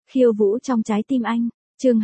Khiêu vũ trong trái tim anh. Chương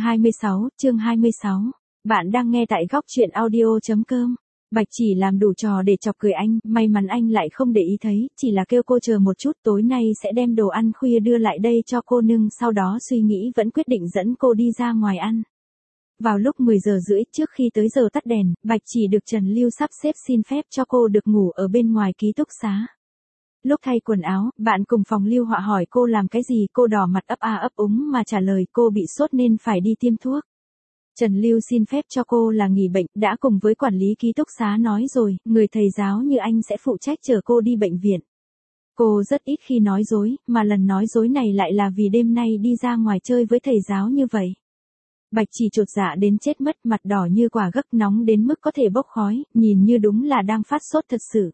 26. Bạn đang nghe tại góc truyện audio.com. Bạch chỉ làm đủ trò để chọc cười anh, may mắn anh lại không để ý thấy, chỉ là kêu cô chờ một chút, tối nay sẽ đem đồ ăn khuya đưa lại đây cho cô nương, sau đó suy nghĩ vẫn quyết định dẫn cô đi ra ngoài ăn. Vào lúc 10 giờ rưỡi trước khi tới giờ tắt đèn, Bạch chỉ được Trần Lưu sắp xếp xin phép cho cô được ngủ ở bên ngoài ký túc xá. Lúc thay quần áo, bạn cùng phòng Lưu Họa hỏi cô làm cái gì, cô đỏ mặt ấp a ấp úng mà trả lời cô bị sốt nên phải đi tiêm thuốc. Trần Lưu xin phép cho cô là nghỉ bệnh, đã cùng với quản lý ký túc xá nói rồi, người thầy giáo như anh sẽ phụ trách chở cô đi bệnh viện. Cô rất ít khi nói dối, mà lần nói dối này lại là vì đêm nay đi ra ngoài chơi với thầy giáo như vậy. Bạch chỉ chột dạ đến chết mất, mặt đỏ như quả gấc, nóng đến mức có thể bốc khói, nhìn như đúng là đang phát sốt thật sự.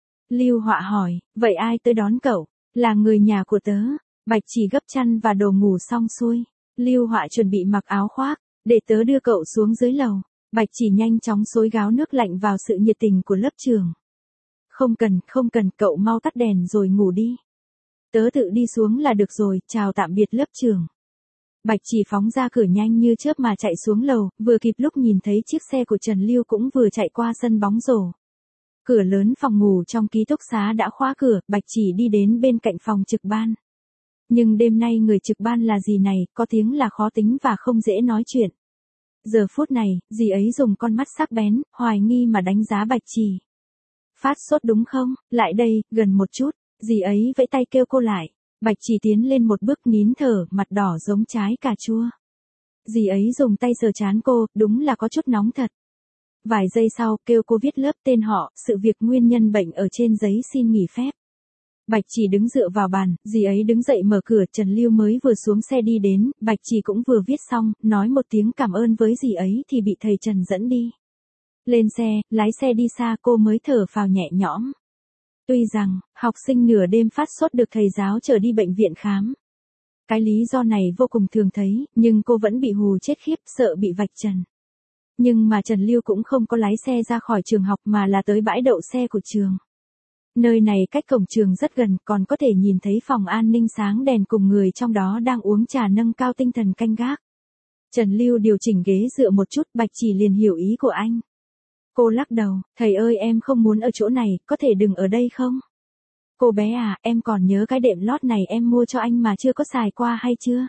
Lưu Họa hỏi, vậy ai tới đón cậu? Là người nhà của tớ. Bạch chỉ gấp chăn và đồ ngủ xong xuôi. Lưu Họa chuẩn bị mặc áo khoác, để tớ đưa cậu xuống dưới lầu. Bạch chỉ nhanh chóng xối gáo nước lạnh vào sự nhiệt tình của lớp trường. Không cần, cậu mau tắt đèn rồi ngủ đi. Tớ tự đi xuống là được rồi, chào tạm biệt lớp trường. Bạch chỉ phóng ra cửa nhanh như chớp mà chạy xuống lầu, vừa kịp lúc nhìn thấy chiếc xe của Trần Lưu cũng vừa chạy qua sân bóng rổ. Cửa lớn phòng ngủ trong ký túc xá đã khóa cửa, Bạch chỉ đi đến bên cạnh phòng trực ban. Nhưng đêm nay người trực ban là dì này, có tiếng là khó tính và không dễ nói chuyện. Giờ phút này, dì ấy dùng con mắt sắc bén, hoài nghi mà đánh giá Bạch chỉ. Phát sốt đúng không? Lại đây, gần một chút. Dì ấy vẫy tay kêu cô lại. Bạch chỉ tiến lên một bước nín thở, mặt đỏ giống trái cà chua. Dì ấy dùng tay sờ trán cô, đúng là có chút nóng thật. Vài giây sau, kêu cô viết lớp tên họ, sự việc, nguyên nhân bệnh ở trên giấy xin nghỉ phép. Bạch chỉ đứng dựa vào bàn, dì ấy đứng dậy mở cửa, Trần Lưu mới vừa xuống xe đi đến, Bạch chỉ cũng vừa viết xong, nói một tiếng cảm ơn với dì ấy thì bị thầy Trần dẫn đi. Lên xe, lái xe đi xa, cô mới thở phào nhẹ nhõm. Tuy rằng, học sinh nửa đêm phát sốt được thầy giáo chở đi bệnh viện khám. Cái lý do này vô cùng thường thấy, nhưng cô vẫn bị hù chết khiếp, sợ bị vạch trần. Nhưng mà Trần Lưu cũng không có lái xe ra khỏi trường học mà là tới bãi đậu xe của trường. Nơi này cách cổng trường rất gần, còn có thể nhìn thấy phòng an ninh sáng đèn cùng người trong đó đang uống trà nâng cao tinh thần canh gác. Trần Lưu điều chỉnh ghế dựa một chút, Bạch chỉ liền hiểu ý của anh. Cô lắc đầu, thầy ơi em không muốn ở chỗ này, có thể đừng ở đây không? Cô bé à, em còn nhớ cái đệm lót này em mua cho anh mà chưa có xài qua hay chưa?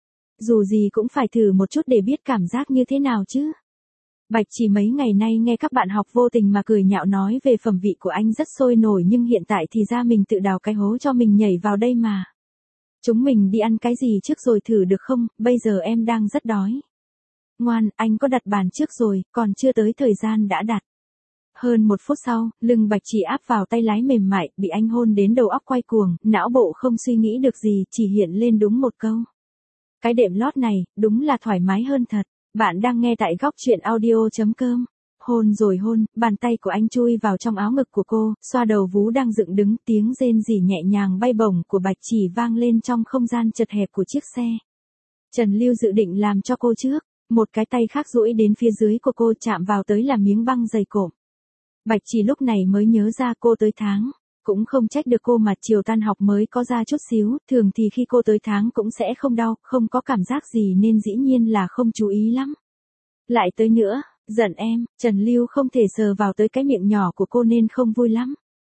Dù gì cũng phải thử một chút để biết cảm giác như thế nào chứ. Bạch chỉ mấy ngày nay nghe các bạn học vô tình mà cười nhạo nói về phẩm vị của anh rất sôi nổi, nhưng hiện tại thì ra mình tự đào cái hố cho mình nhảy vào đây mà. Chúng mình đi ăn cái gì trước rồi thử được không, bây giờ em đang rất đói. Ngoan, anh có đặt bàn trước rồi, còn chưa tới thời gian đã đặt. Hơn 1 phút sau, lưng Bạch chỉ áp vào tay lái mềm mại, bị anh hôn đến đầu óc quay cuồng, não bộ không suy nghĩ được gì, chỉ hiện lên đúng một câu. Cái đệm lót này, đúng là thoải mái hơn thật. Bạn đang nghe tại góc truyện audio.com. Hôn rồi hôn, bàn tay của anh chui vào trong áo ngực của cô, xoa đầu vú đang dựng đứng, tiếng rên rỉ nhẹ nhàng bay bổng của Bạch chỉ vang lên trong không gian chật hẹp của chiếc xe. Trần Lưu dự định làm cho cô trước, một cái tay khác duỗi đến phía dưới của cô, chạm vào tới là miếng băng dày cộm. Bạch chỉ lúc này mới nhớ ra cô tới tháng. Cũng không trách được cô mà chiều tan học mới có ra chút xíu, thường thì khi cô tới tháng cũng sẽ không đau, không có cảm giác gì nên dĩ nhiên là không chú ý lắm. Lại tới nữa, giận em, Trần Lưu không thể sờ vào tới cái miệng nhỏ của cô nên không vui lắm.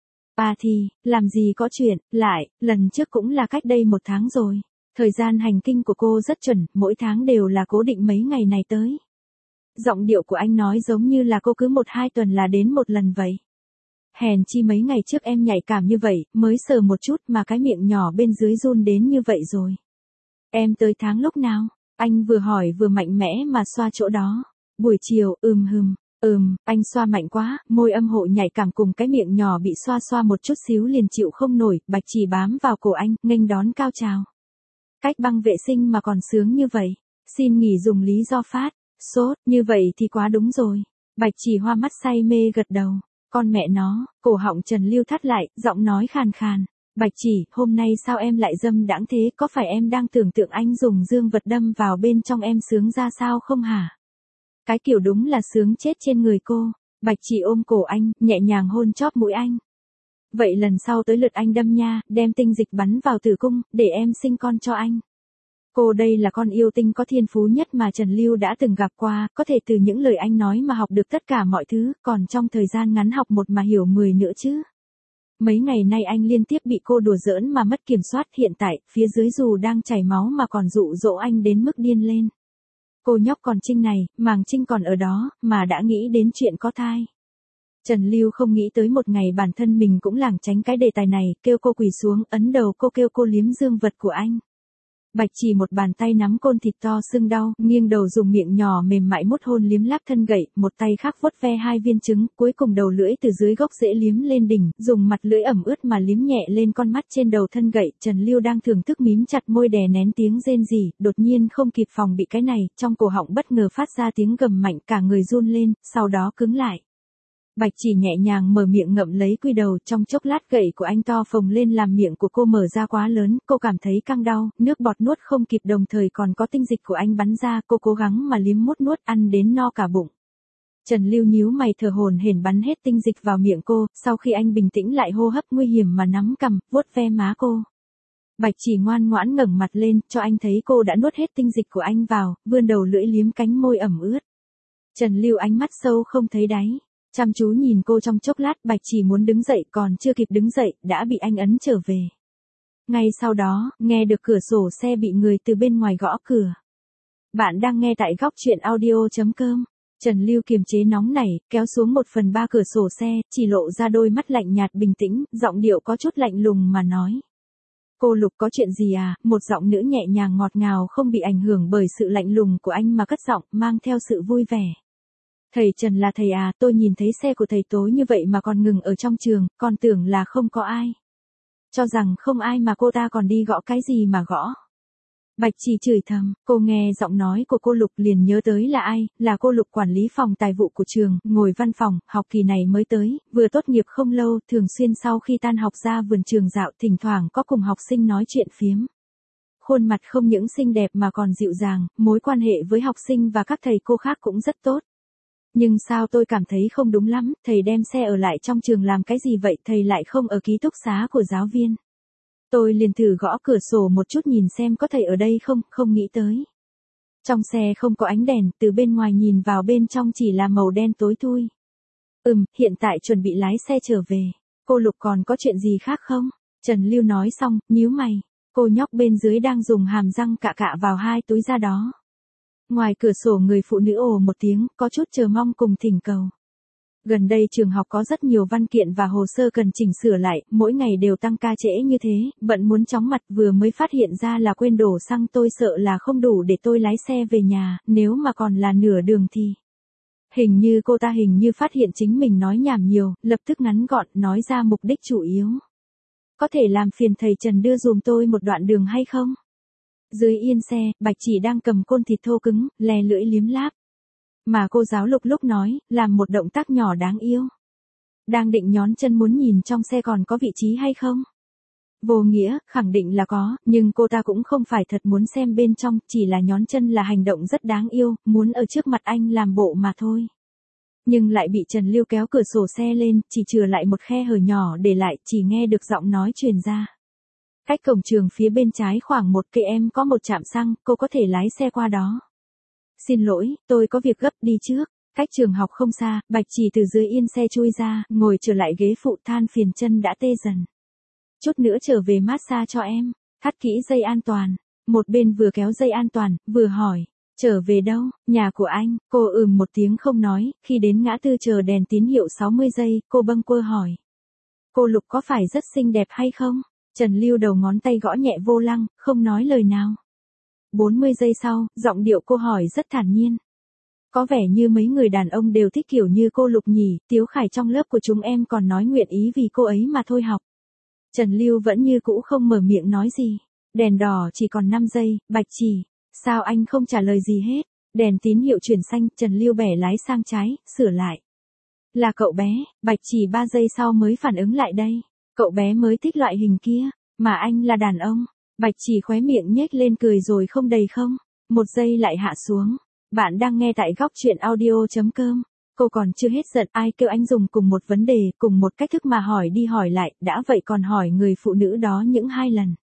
À thì, làm gì có chuyện, lại, lần trước cũng là cách đây 1 tháng rồi. Thời gian hành kinh của cô rất chuẩn, mỗi tháng đều là cố định mấy ngày này tới. Giọng điệu của anh nói giống như là cô cứ 1-2 tuần là đến một lần vậy. Hèn chi mấy ngày trước em nhạy cảm như vậy, mới sờ một chút mà cái miệng nhỏ bên dưới run đến như vậy rồi. Em tới tháng lúc nào? Anh vừa hỏi vừa mạnh mẽ mà xoa chỗ đó. Buổi chiều, anh xoa mạnh quá, môi âm hộ nhạy cảm cùng cái miệng nhỏ bị xoa một chút xíu liền chịu không nổi, Bạch chỉ bám vào cổ anh, nghênh đón cao trào. Cách băng vệ sinh mà còn sướng như vậy. Xin nghỉ dùng lý do phát sốt, như vậy thì quá đúng rồi. Bạch chỉ hoa mắt say mê gật đầu. Con mẹ nó, cổ họng Trần Lưu thắt lại, giọng nói khàn khàn. Bạch chỉ, hôm nay sao em lại dâm đãng thế, có phải em đang tưởng tượng anh dùng dương vật đâm vào bên trong em sướng ra sao không hả? Cái kiểu đúng là sướng chết trên người cô. Bạch chỉ ôm cổ anh, nhẹ nhàng hôn chóp mũi anh. Vậy lần sau tới lượt anh đâm nha, đem tinh dịch bắn vào tử cung, để em sinh con cho anh. Cô đây là con yêu tinh có thiên phú nhất mà Trần Lưu đã từng gặp qua, có thể từ những lời anh nói mà học được tất cả mọi thứ, còn trong thời gian ngắn học một mà hiểu 10 nữa chứ. Mấy ngày nay anh liên tiếp bị cô đùa giỡn mà mất kiểm soát, hiện tại, phía dưới dù đang chảy máu mà còn dụ dỗ anh đến mức điên lên. Cô nhóc còn Trinh này, màng Trinh còn ở đó, mà đã nghĩ đến chuyện có thai. Trần Lưu không nghĩ tới một ngày bản thân mình cũng lảng tránh cái đề tài này, kêu cô quỳ xuống, ấn đầu cô, kêu cô liếm dương vật của anh. Bạch Chỉ một bàn tay nắm côn thịt to sưng đau, nghiêng đầu dùng miệng nhỏ mềm mại mút hôn liếm láp thân gậy, một tay khác vuốt ve 2 viên trứng, cuối cùng đầu lưỡi từ dưới gốc rễ liếm lên đỉnh, dùng mặt lưỡi ẩm ướt mà liếm nhẹ lên con mắt trên đầu thân gậy. Trần Lưu đang thưởng thức mím chặt môi đè nén tiếng rên rỉ, đột nhiên không kịp phòng bị cái này, trong cổ họng bất ngờ phát ra tiếng gầm mạnh, cả người run lên, sau đó cứng lại. Bạch Chỉ nhẹ nhàng mở miệng ngậm lấy quy đầu, trong chốc lát gậy của anh to phồng lên làm miệng của cô mở ra quá lớn, cô cảm thấy căng đau, nước bọt nuốt không kịp đồng thời còn có tinh dịch của anh bắn ra, cô cố gắng mà liếm mút nuốt ăn đến no cả bụng. Trần Lưu nhíu mày thở hổn hển bắn hết tinh dịch vào miệng cô, sau khi anh bình tĩnh lại hô hấp nguy hiểm mà nắm cằm, vuốt ve má cô. Bạch Chỉ ngoan ngoãn ngẩng mặt lên, cho anh thấy cô đã nuốt hết tinh dịch của anh vào, vươn đầu lưỡi liếm cánh môi ẩm ướt. Trần Lưu ánh mắt sâu không thấy đáy. Chăm chú nhìn cô trong chốc lát, Bạch Chỉ muốn đứng dậy, còn chưa kịp đứng dậy, đã bị anh ấn trở về. Ngay sau đó, nghe được cửa sổ xe bị người từ bên ngoài gõ cửa. Bạn đang nghe tại góc truyện audio.com. Trần Lưu kiềm chế nóng nảy, kéo xuống 1/3 cửa sổ xe, chỉ lộ ra đôi mắt lạnh nhạt bình tĩnh, giọng điệu có chút lạnh lùng mà nói. Cô Lục có chuyện gì à? Một giọng nữ nhẹ nhàng ngọt ngào không bị ảnh hưởng bởi sự lạnh lùng của anh mà cất giọng, mang theo sự vui vẻ. Thầy Trần là thầy à, tôi nhìn thấy xe của thầy tối như vậy mà còn ngừng ở trong trường, còn tưởng là không có ai. Cho rằng không ai mà cô ta còn đi gõ cái gì mà gõ. Bạch Chỉ chửi thầm, cô nghe giọng nói của cô Lục liền nhớ tới là ai, là cô Lục quản lý phòng tài vụ của trường, ngồi văn phòng, học kỳ này mới tới, vừa tốt nghiệp không lâu, thường xuyên sau khi tan học ra vườn trường dạo, thỉnh thoảng có cùng học sinh nói chuyện phiếm. Khuôn mặt không những xinh đẹp mà còn dịu dàng, mối quan hệ với học sinh và các thầy cô khác cũng rất tốt. Nhưng sao tôi cảm thấy không đúng lắm, thầy đem xe ở lại trong trường làm cái gì vậy, thầy lại không ở ký túc xá của giáo viên. Tôi liền thử gõ cửa sổ một chút nhìn xem có thầy ở đây không, không nghĩ tới. Trong xe không có ánh đèn, từ bên ngoài nhìn vào bên trong chỉ là màu đen tối thui. Hiện tại chuẩn bị lái xe trở về. Cô Lục còn có chuyện gì khác không? Trần Lưu nói xong, nhíu mày. Cô nhóc bên dưới đang dùng hàm răng cạ cạ vào 2 túi da đó. Ngoài cửa sổ người phụ nữ ồ một tiếng, có chút chờ mong cùng thỉnh cầu. Gần đây trường học có rất nhiều văn kiện và hồ sơ cần chỉnh sửa lại, mỗi ngày đều tăng ca trễ như thế, bận muốn chóng mặt, vừa mới phát hiện ra là quên đổ xăng, tôi sợ là không đủ để tôi lái xe về nhà, nếu mà còn là nửa đường thì. Hình như cô ta phát hiện chính mình nói nhảm nhiều, lập tức ngắn gọn, nói ra mục đích chủ yếu. Có thể làm phiền thầy Trần đưa dùm tôi một đoạn đường hay không? Dưới yên xe, Bạch Chỉ đang cầm côn thịt thô cứng, lè lưỡi liếm láp. Mà cô giáo Lục lúc nói, làm một động tác nhỏ đáng yêu. Đang định nhón chân muốn nhìn trong xe còn có vị trí hay không? Vô nghĩa, khẳng định là có, nhưng cô ta cũng không phải thật muốn xem bên trong, chỉ là nhón chân là hành động rất đáng yêu, muốn ở trước mặt anh làm bộ mà thôi. Nhưng lại bị Trần Lưu kéo cửa sổ xe lên, chỉ chừa lại một khe hở nhỏ để lại, chỉ nghe được giọng nói truyền ra. Cách cổng trường phía bên trái khoảng 1 km có một trạm xăng, cô có thể lái xe qua đó. Xin lỗi, tôi có việc gấp đi trước. Cách trường học không xa, Bạch Chỉ từ dưới yên xe chui ra, ngồi trở lại ghế phụ than phiền chân đã tê dần. Chút nữa trở về massage cho em, thắt kỹ dây an toàn. Một bên vừa kéo dây an toàn, vừa hỏi, trở về đâu, nhà của anh, cô một tiếng không nói, khi đến ngã tư chờ đèn tín hiệu 60 giây, cô bâng quơ hỏi. Cô Lục có phải rất xinh đẹp hay không? Trần Lưu đầu ngón tay gõ nhẹ vô lăng, không nói lời nào. 40 giây sau, giọng điệu cô hỏi rất thản nhiên. Có vẻ như mấy người đàn ông đều thích kiểu như cô Lục nhỉ, Tiếu Khải trong lớp của chúng em còn nói nguyện ý vì cô ấy mà thôi học. Trần Lưu vẫn như cũ không mở miệng nói gì. Đèn đỏ chỉ còn 5 giây, Bạch Chỉ, sao anh không trả lời gì hết? Đèn tín hiệu chuyển xanh, Trần Lưu bẻ lái sang trái, sửa lại. Là cậu bé, Bạch Chỉ 3 giây sau mới phản ứng lại đây. Cậu bé mới thích loại hình kia, mà anh là đàn ông. Bạch Chỉ khóe miệng nhếch lên cười rồi không đầy không. 1 giây lại hạ xuống. Bạn đang nghe tại góc truyện audio.com. Cô còn chưa hết giận, ai kêu anh dùng cùng một vấn đề, cùng một cách thức mà hỏi đi hỏi lại, đã vậy còn hỏi người phụ nữ đó những 2 lần.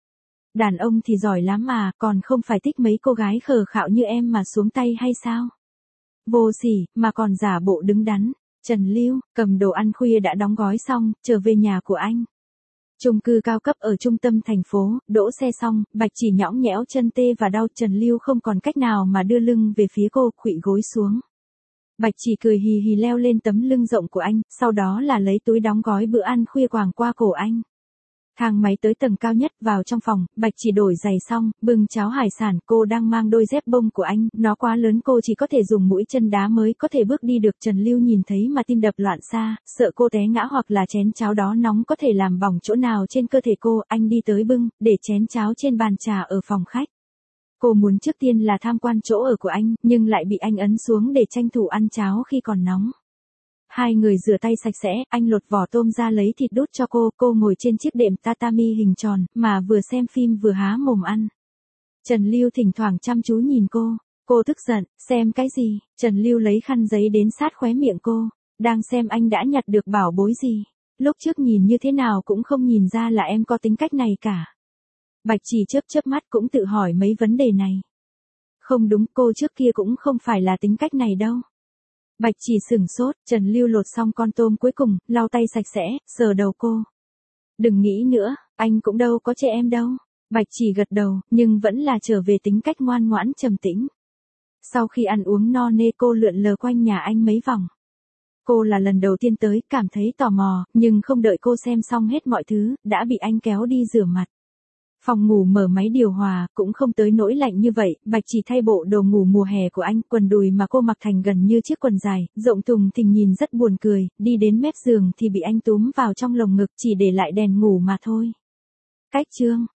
Đàn ông thì giỏi lắm mà, còn không phải thích mấy cô gái khờ khạo như em mà xuống tay hay sao? Vô sỉ, mà còn giả bộ đứng đắn. Trần Lưu, cầm đồ ăn khuya đã đóng gói xong, trở về nhà của anh. Chung cư cao cấp ở trung tâm thành phố, đỗ xe xong, Bạch Chỉ nhõng nhẽo chân tê và đau. Trần Lưu không còn cách nào mà đưa lưng về phía cô, khuỵu gối xuống. Bạch Chỉ cười hì hì leo lên tấm lưng rộng của anh, sau đó là lấy túi đóng gói bữa ăn khuya quàng qua cổ anh. Thang máy tới tầng cao nhất, vào trong phòng, Bạch Chỉ đổi giày xong, bưng cháo hải sản. Cô đang mang đôi dép bông của anh, nó quá lớn, cô chỉ có thể dùng mũi chân đá mới có thể bước đi được. Trần Lưu nhìn thấy mà tim đập loạn xạ, sợ cô té ngã hoặc là chén cháo đó nóng có thể làm bỏng chỗ nào trên cơ thể cô. Anh đi tới bưng, để chén cháo trên bàn trà ở phòng khách. Cô muốn trước tiên là tham quan chỗ ở của anh, nhưng lại bị anh ấn xuống để tranh thủ ăn cháo khi còn nóng. Hai người rửa tay sạch sẽ, anh lột vỏ tôm ra lấy thịt đút cho cô ngồi trên chiếc đệm tatami hình tròn, mà vừa xem phim vừa há mồm ăn. Trần Lưu thỉnh thoảng chăm chú nhìn cô tức giận, xem cái gì? Trần Lưu lấy khăn giấy đến sát khóe miệng cô, đang xem anh đã nhặt được bảo bối gì. Lúc trước nhìn như thế nào cũng không nhìn ra là em có tính cách này cả. Bạch Chỉ chớp mắt cũng tự hỏi mấy vấn đề này. Không đúng, cô trước kia cũng không phải là tính cách này đâu. Bạch Chỉ sửng sốt, Trần Lưu lột xong con tôm cuối cùng, lau tay sạch sẽ, sờ đầu cô. Đừng nghĩ nữa, anh cũng đâu có chê em đâu. Bạch Chỉ gật đầu, nhưng vẫn là trở về tính cách ngoan ngoãn trầm tĩnh. Sau khi ăn uống no nê, cô lượn lờ quanh nhà anh mấy vòng. Cô là lần đầu tiên tới, cảm thấy tò mò, nhưng không đợi cô xem xong hết mọi thứ, đã bị anh kéo đi rửa mặt. Phòng ngủ mở máy điều hòa, cũng không tới nỗi lạnh như vậy. Bạch Chỉ thay bộ đồ ngủ mùa hè của anh, quần đùi mà cô mặc thành gần như chiếc quần dài, rộng thùng thình nhìn rất buồn cười. Đi đến mép giường thì bị anh túm vào trong lồng ngực, chỉ để lại đèn ngủ mà thôi. Cách chương